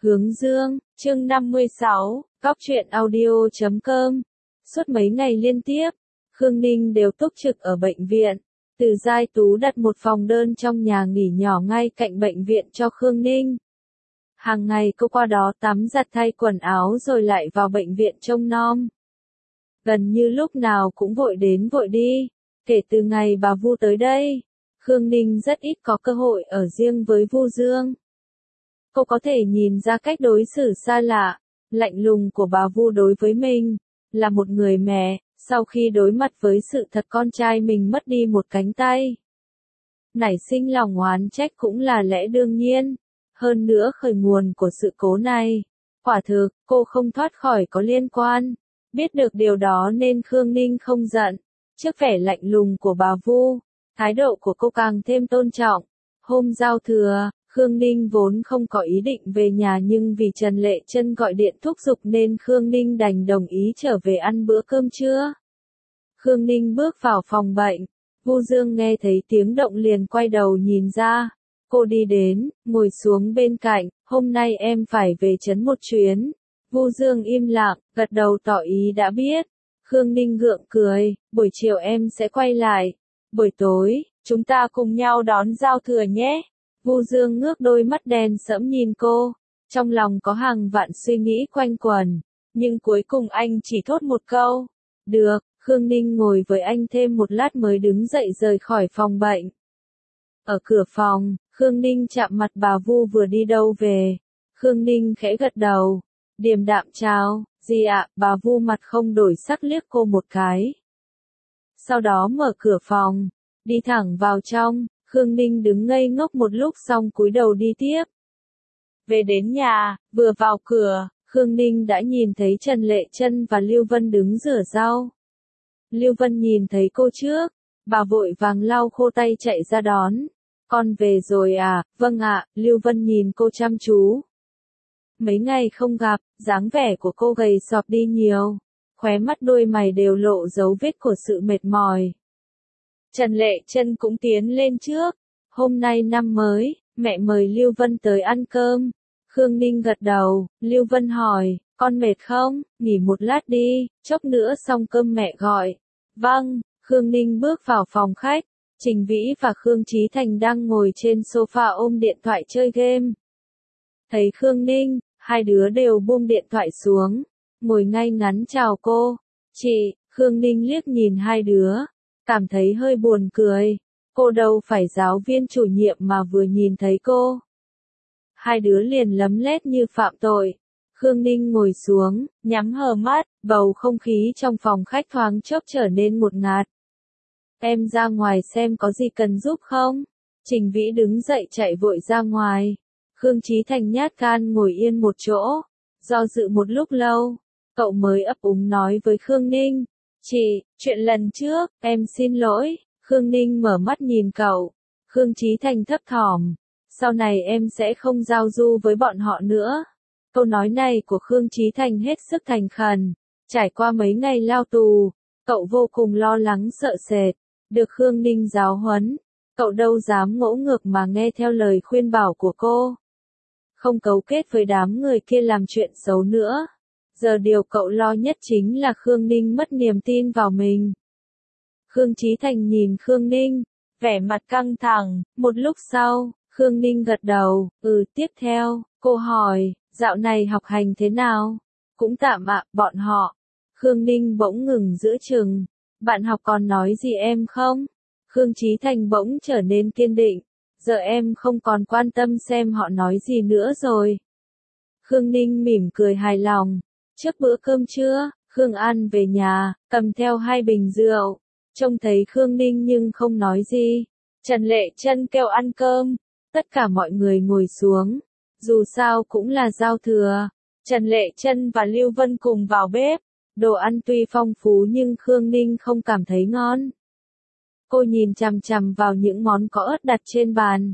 Hướng dương, chương 56, Cóc truyện audio.com. Suốt mấy ngày liên tiếp, Khương Ninh đều túc trực ở bệnh viện. Từ Giai Tú đặt một phòng đơn trong nhà nghỉ nhỏ ngay cạnh bệnh viện cho Khương Ninh. Hàng ngày cô qua đó tắm giặt thay quần áo rồi lại vào bệnh viện trông nom. Gần như lúc nào cũng vội đến vội đi. Kể từ ngày bà Vu tới đây, Khương Ninh rất ít có cơ hội ở riêng với Vu Dương. Cô có thể nhìn ra cách đối xử xa lạ, lạnh lùng của bà Vu đối với mình. Là một người mẹ, sau khi đối mặt với sự thật con trai mình mất đi một cánh tay, nảy sinh lòng oán trách cũng là lẽ đương nhiên. Hơn nữa khởi nguồn của sự cố này, quả thực, cô không thoát khỏi có liên quan. Biết được điều đó nên Khương Ninh không giận. Trước vẻ lạnh lùng của bà Vu, thái độ của cô càng thêm tôn trọng. Hôm giao thừa, Khương Ninh vốn không có ý định về nhà nhưng vì Trần Lệ Chân gọi điện thúc giục nên Khương Ninh đành đồng ý trở về ăn bữa cơm trưa. Khương Ninh bước vào phòng bệnh, Vu Dương nghe thấy tiếng động liền quay đầu nhìn ra. Cô đi đến, ngồi xuống bên cạnh, hôm nay em phải về trấn một chuyến. Vu Dương im lặng, gật đầu tỏ ý đã biết. Khương Ninh gượng cười, buổi chiều em sẽ quay lại. Buổi tối, chúng ta cùng nhau đón giao thừa nhé. Vu Dương ngước đôi mắt đen sẫm nhìn cô, trong lòng có hàng vạn suy nghĩ quanh quẩn, nhưng cuối cùng anh chỉ thốt một câu, được. Khương Ninh ngồi với anh thêm một lát mới đứng dậy rời khỏi phòng bệnh. Ở cửa phòng, Khương Ninh chạm mặt bà Vu vừa đi đâu về. Khương Ninh khẽ gật đầu, điềm đạm chào, gì ạ, bà Vu mặt không đổi sắc liếc cô một cái. Sau đó mở cửa phòng, đi thẳng vào trong. Khương Ninh đứng ngây ngốc một lúc xong cúi đầu đi tiếp. Về đến nhà, vừa vào cửa, Khương Ninh đã nhìn thấy Trần Lệ Chân và Lưu Vân đứng rửa rau. Lưu Vân nhìn thấy cô trước, bà vội vàng lau khô tay chạy ra đón. Con về rồi à? Vâng ạ. Lưu Vân nhìn cô chăm chú. Mấy ngày không gặp, dáng vẻ của cô gầy sọp đi nhiều, khóe mắt đôi mày đều lộ dấu vết của sự mệt mỏi. Trần Lệ Chân cũng tiến lên trước. Hôm nay năm mới, mẹ mời Lưu Vân tới ăn cơm. Khương Ninh gật đầu. Lưu Vân hỏi, con mệt không? Nghỉ một lát đi, chốc nữa xong cơm mẹ gọi. Vâng. Khương Ninh bước vào phòng khách. Trình Vĩ và Khương Chí Thành đang ngồi trên sofa ôm điện thoại chơi game. Thấy Khương Ninh, hai đứa đều buông điện thoại xuống, ngồi ngay ngắn chào cô. Chị. Khương Ninh liếc nhìn hai đứa, cảm thấy hơi buồn cười. Cô đâu phải giáo viên chủ nhiệm mà vừa nhìn thấy cô. Hai đứa liền lấm lét như phạm tội. Khương Ninh ngồi xuống, nhắm hờ mắt, bầu không khí trong phòng khách thoáng chốc trở nên ngột ngạt. Em ra ngoài xem có gì cần giúp không? Trình Vĩ đứng dậy chạy vội ra ngoài. Khương Chí Thành nhát gan ngồi yên một chỗ, do dự một lúc lâu, cậu mới ấp úng nói với Khương Ninh. Chị, chuyện lần trước, em xin lỗi. Khương Ninh mở mắt nhìn cậu. Khương Chí Thành thấp thỏm. Sau này em sẽ không giao du với bọn họ nữa. Câu nói này của Khương Chí Thành hết sức thành khẩn. Trải qua mấy ngày lao tù, cậu vô cùng lo lắng sợ sệt. Được Khương Ninh giáo huấn, cậu đâu dám ngỗ ngược mà nghe theo lời khuyên bảo của cô. Không cấu kết với đám người kia làm chuyện xấu nữa. Giờ điều cậu lo nhất chính là Khương Ninh mất niềm tin vào mình. Khương Chí Thành nhìn Khương Ninh, vẻ mặt căng thẳng. Một lúc sau, Khương Ninh gật đầu. Tiếp theo, cô hỏi, dạo này học hành thế nào? Cũng tạm ạ. Bọn họ. Khương Ninh bỗng ngừng giữa chừng. Bạn học còn nói gì em không? Khương Chí Thành bỗng trở nên kiên định. Giờ em không còn quan tâm xem họ nói gì nữa rồi. Khương Ninh mỉm cười hài lòng. Trước bữa cơm trưa, Khương An về nhà, cầm theo 2 bình rượu. Trông thấy Khương Ninh nhưng không nói gì. Trần Lệ Chân kêu ăn cơm. Tất cả mọi người ngồi xuống. Dù sao cũng là giao thừa. Trần Lệ Chân và Lưu Vân cùng vào bếp. Đồ ăn tuy phong phú nhưng Khương Ninh không cảm thấy ngon. Cô nhìn chằm chằm vào những món có ớt đặt trên bàn.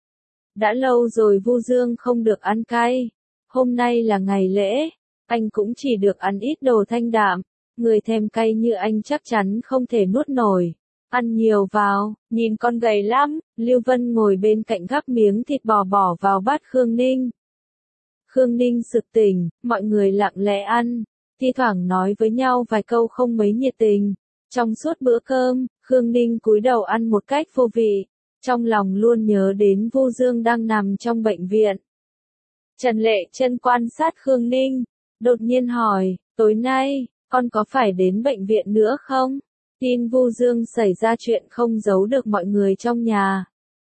Đã lâu rồi Vu Dương không được ăn cay. Hôm nay là ngày lễ, anh cũng chỉ được ăn ít đồ thanh đạm. Người thèm cay như anh chắc chắn không thể nuốt nổi. Ăn nhiều vào, nhìn con gầy lắm. Lưu Vân ngồi bên cạnh gắp miếng thịt bò bỏ vào bát Khương Ninh. Khương Ninh sực tỉnh, mọi người lặng lẽ ăn, thi thoảng nói với nhau vài câu không mấy nhiệt tình. Trong suốt bữa cơm, Khương Ninh cúi đầu ăn một cách vô vị, trong lòng luôn nhớ đến Vu Dương đang nằm trong bệnh viện. Trần Lệ Chân quan sát Khương Ninh, đột nhiên hỏi, tối nay, con có phải đến bệnh viện nữa không? Tin Vu Dương xảy ra chuyện không giấu được mọi người trong nhà.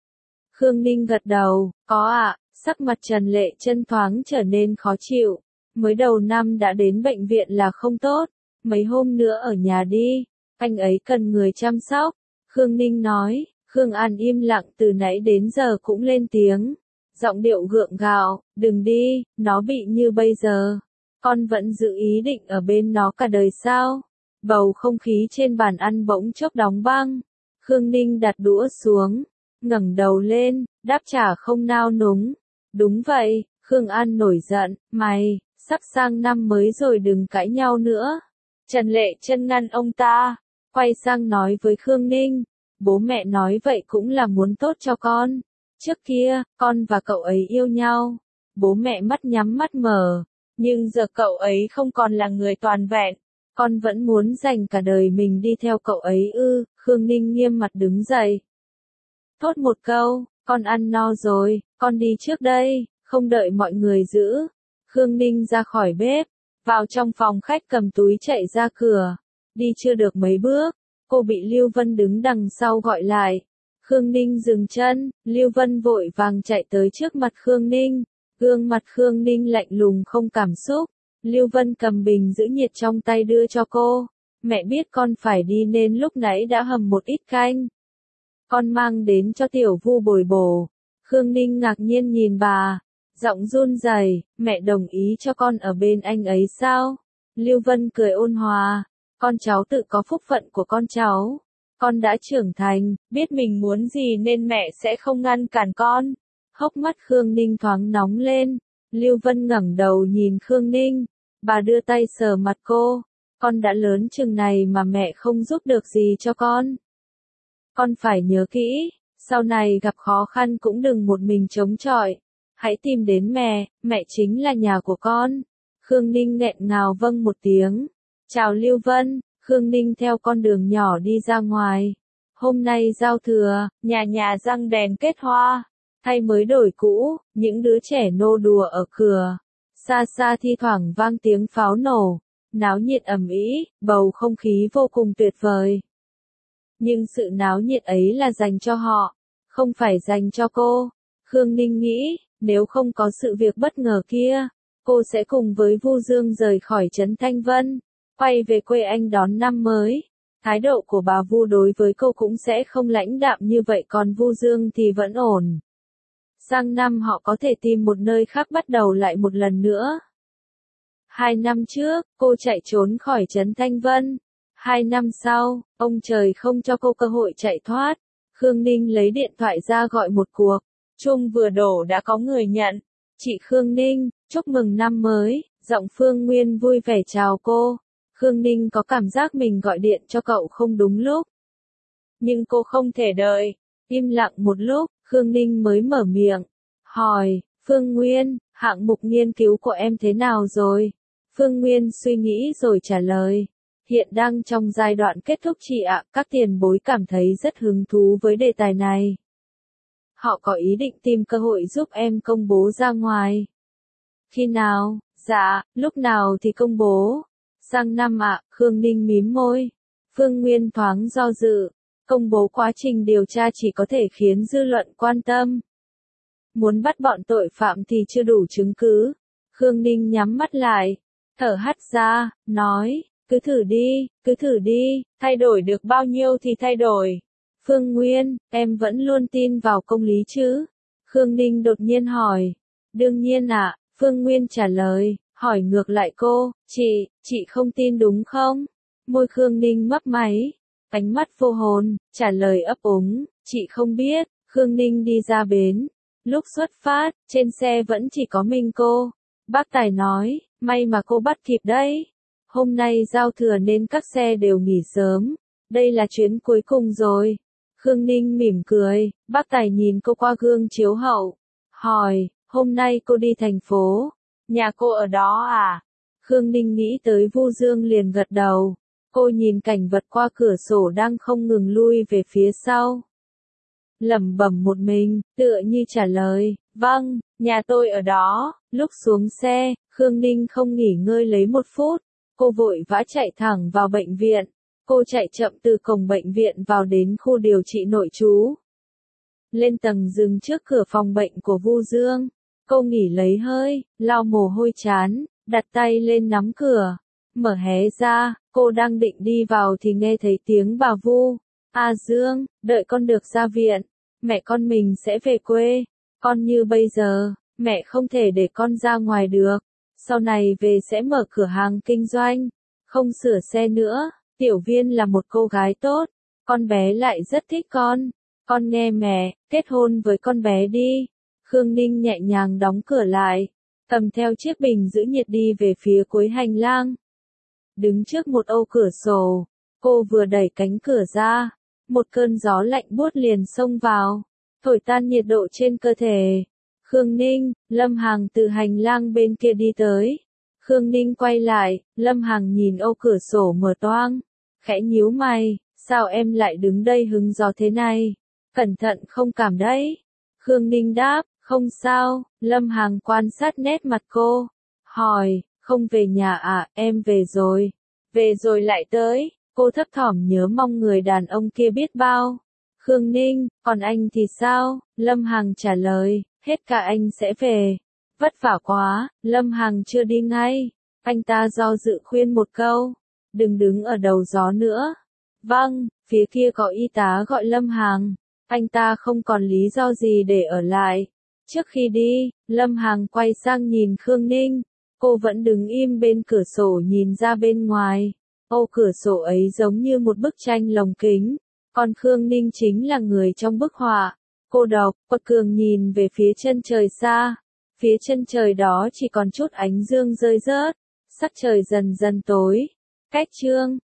Khương Ninh gật đầu, có ạ, sắc mặt Trần Lệ Chân thoáng trở nên khó chịu. Mới đầu năm đã đến bệnh viện là không tốt, mấy hôm nữa ở nhà đi, anh ấy cần người chăm sóc. Khương Ninh nói, Khương An im lặng từ nãy đến giờ cũng lên tiếng. Giọng điệu gượng gạo, đừng đi, nó bị như bây giờ. Con vẫn giữ ý định ở bên nó cả đời sao? Bầu không khí trên bàn ăn bỗng chốc đóng băng. Khương Ninh đặt đũa xuống, ngẩng đầu lên, đáp trả không nao núng. Đúng vậy, Khương An nổi giận, mày, sắp sang năm mới rồi đừng cãi nhau nữa. Trần Lệ Chân ngăn ông ta, quay sang nói với Khương Ninh, bố mẹ nói vậy cũng là muốn tốt cho con. Trước kia, con và cậu ấy yêu nhau, bố mẹ mắt nhắm mắt mở, nhưng giờ cậu ấy không còn là người toàn vẹn, con vẫn muốn dành cả đời mình đi theo cậu ấy ư? Khương Ninh nghiêm mặt đứng dậy. Thốt một câu, con ăn no rồi, con đi trước đây, không đợi mọi người giữ. Khương Ninh ra khỏi bếp, vào trong phòng khách cầm túi chạy ra cửa, đi chưa được mấy bước, cô bị Lưu Vân đứng đằng sau gọi lại. Khương Ninh dừng chân, Lưu Vân vội vàng chạy tới trước mặt Khương Ninh, gương mặt Khương Ninh lạnh lùng không cảm xúc. Lưu Vân cầm bình giữ nhiệt trong tay đưa cho cô, mẹ biết con phải đi nên lúc nãy đã hầm một ít canh. Con mang đến cho tiểu Vu bồi bổ. Khương Ninh ngạc nhiên nhìn bà, giọng run rẩy, mẹ đồng ý cho con ở bên anh ấy sao? Lưu Vân cười ôn hòa, con cháu tự có phúc phận của con cháu. Con đã trưởng thành, biết mình muốn gì nên mẹ sẽ không ngăn cản con. Hốc mắt Khương Ninh thoáng nóng lên, Lưu Vân ngẩng đầu nhìn Khương Ninh, bà đưa tay sờ mặt cô, con đã lớn chừng này mà mẹ không giúp được gì cho con. Con phải nhớ kỹ, sau này gặp khó khăn cũng đừng một mình chống chọi, hãy tìm đến mẹ chính là nhà của con. Khương Ninh nghẹn ngào vâng một tiếng, chào Lưu Vân. Khương Ninh theo con đường nhỏ đi ra ngoài. Hôm nay giao thừa, nhà nhà răng đèn kết hoa, thay mới đổi cũ, những đứa trẻ nô đùa ở cửa. Xa xa thi thoảng vang tiếng pháo nổ, náo nhiệt ầm ĩ, bầu không khí vô cùng tuyệt vời. Nhưng sự náo nhiệt ấy là dành cho họ, không phải dành cho cô. Khương Ninh nghĩ, nếu không có sự việc bất ngờ kia, cô sẽ cùng với Vu Dương rời khỏi trấn Thanh Vân, quay về quê anh đón năm mới. Thái độ của bà Vu đối với cô cũng sẽ không lãnh đạm như vậy, còn Vu Dương thì vẫn ổn. Sang năm họ có thể tìm một nơi khác bắt đầu lại một lần nữa. 2 năm trước, cô chạy trốn khỏi trấn Thanh Vân. 2 năm sau, ông trời không cho cô cơ hội chạy thoát. Khương Ninh lấy điện thoại ra gọi một cuộc. Chuông vừa đổ đã có người nhận. Chị Khương Ninh, chúc mừng năm mới. Giọng Phương Nguyên vui vẻ chào cô. Khương Ninh có cảm giác mình gọi điện cho cậu không đúng lúc. Nhưng cô không thể đợi. Im lặng một lúc, Khương Ninh mới mở miệng. Hỏi, Phương Nguyên, hạng mục nghiên cứu của em thế nào rồi? Phương Nguyên suy nghĩ rồi trả lời. Hiện đang trong giai đoạn kết thúc chị ạ, các tiền bối cảm thấy rất hứng thú với đề tài này. Họ có ý định tìm cơ hội giúp em công bố ra ngoài. Khi nào? Dạ, lúc nào thì công bố? Sang năm ạ, Khương Ninh mím môi. Phương Nguyên thoáng do dự. Công bố quá trình điều tra chỉ có thể khiến dư luận quan tâm. Muốn bắt bọn tội phạm thì chưa đủ chứng cứ. Khương Ninh nhắm mắt lại, thở hắt ra, nói, cứ thử đi, thay đổi được bao nhiêu thì thay đổi. Phương Nguyên, em vẫn luôn tin vào công lý chứ? Khương Ninh đột nhiên hỏi. Đương nhiên ạ, Phương Nguyên trả lời, hỏi ngược lại cô, chị không tin đúng không? Môi Khương Ninh mấp máy, ánh mắt vô hồn, trả lời ấp úng, chị không biết. Khương Ninh đi ra bến. Lúc xuất phát, trên xe vẫn chỉ có mình cô. Bác tài nói, may mà cô bắt kịp đấy. Hôm nay giao thừa nên các xe đều nghỉ sớm. Đây là chuyến cuối cùng rồi. Khương Ninh mỉm cười, bác tài nhìn cô qua gương chiếu hậu. Hỏi, hôm nay cô đi thành phố. Nhà cô ở đó à? Khương Ninh nghĩ tới Vu Dương liền gật đầu. Cô nhìn cảnh vật qua cửa sổ đang không ngừng lui về phía sau. Lẩm bẩm một mình, tựa như trả lời, vâng, nhà tôi ở đó. Lúc xuống xe, Khương Ninh không nghỉ ngơi lấy một phút. Cô vội vã chạy thẳng vào bệnh viện. Cô chạy chậm từ cổng bệnh viện vào đến khu điều trị nội trú. Lên tầng dừng trước cửa phòng bệnh của Vu Dương. Cô nghỉ lấy hơi, lau mồ hôi chán, đặt tay lên nắm cửa. Mở hé ra, cô đang định đi vào thì nghe thấy tiếng bà Vu. À Dương, đợi con được ra viện. Mẹ con mình sẽ về quê. Con như bây giờ, mẹ không thể để con ra ngoài được. Sau này về sẽ mở cửa hàng kinh doanh. Không sửa xe nữa. Tiểu Viên là một cô gái tốt. Con bé lại rất thích con. Con nghe mẹ, kết hôn với con bé đi. Khương Ninh nhẹ nhàng đóng cửa lại. Cầm theo chiếc bình giữ nhiệt đi về phía cuối hành lang. Đứng trước một ô cửa sổ. Cô vừa đẩy cánh cửa ra. Một cơn gió lạnh buốt liền xông vào. Thổi tan nhiệt độ trên cơ thể. Khương Ninh, Lâm Hằng từ hành lang bên kia đi tới. Khương Ninh quay lại, Lâm Hằng nhìn ô cửa sổ mở toang. Khẽ nhíu mày, sao em lại đứng đây hứng gió thế này? Cẩn thận không cảm đấy. Khương Ninh đáp, không sao. Lâm Hằng quan sát nét mặt cô. Hỏi, không về nhà à, em về rồi. Về rồi lại tới. Cô thấp thỏm nhớ mong người đàn ông kia biết bao. Khương Ninh, còn anh thì sao? Lâm Hằng trả lời, hết cả anh sẽ về. Vất vả quá, Lâm Hằng chưa đi ngay. Anh ta do dự khuyên một câu. Đừng đứng ở đầu gió nữa. Vâng, phía kia có y tá gọi Lâm Hằng. Anh ta không còn lý do gì để ở lại. Trước khi đi, Lâm Hằng quay sang nhìn Khương Ninh. Cô vẫn đứng im bên cửa sổ nhìn ra bên ngoài. Ô cửa sổ ấy giống như một bức tranh lồng kính. Còn Khương Ninh chính là người trong bức họa. Cô độc, quật cường nhìn về phía chân trời xa. Phía chân trời đó chỉ còn chút ánh dương rơi rớt. Sắc trời dần dần tối. Cách chương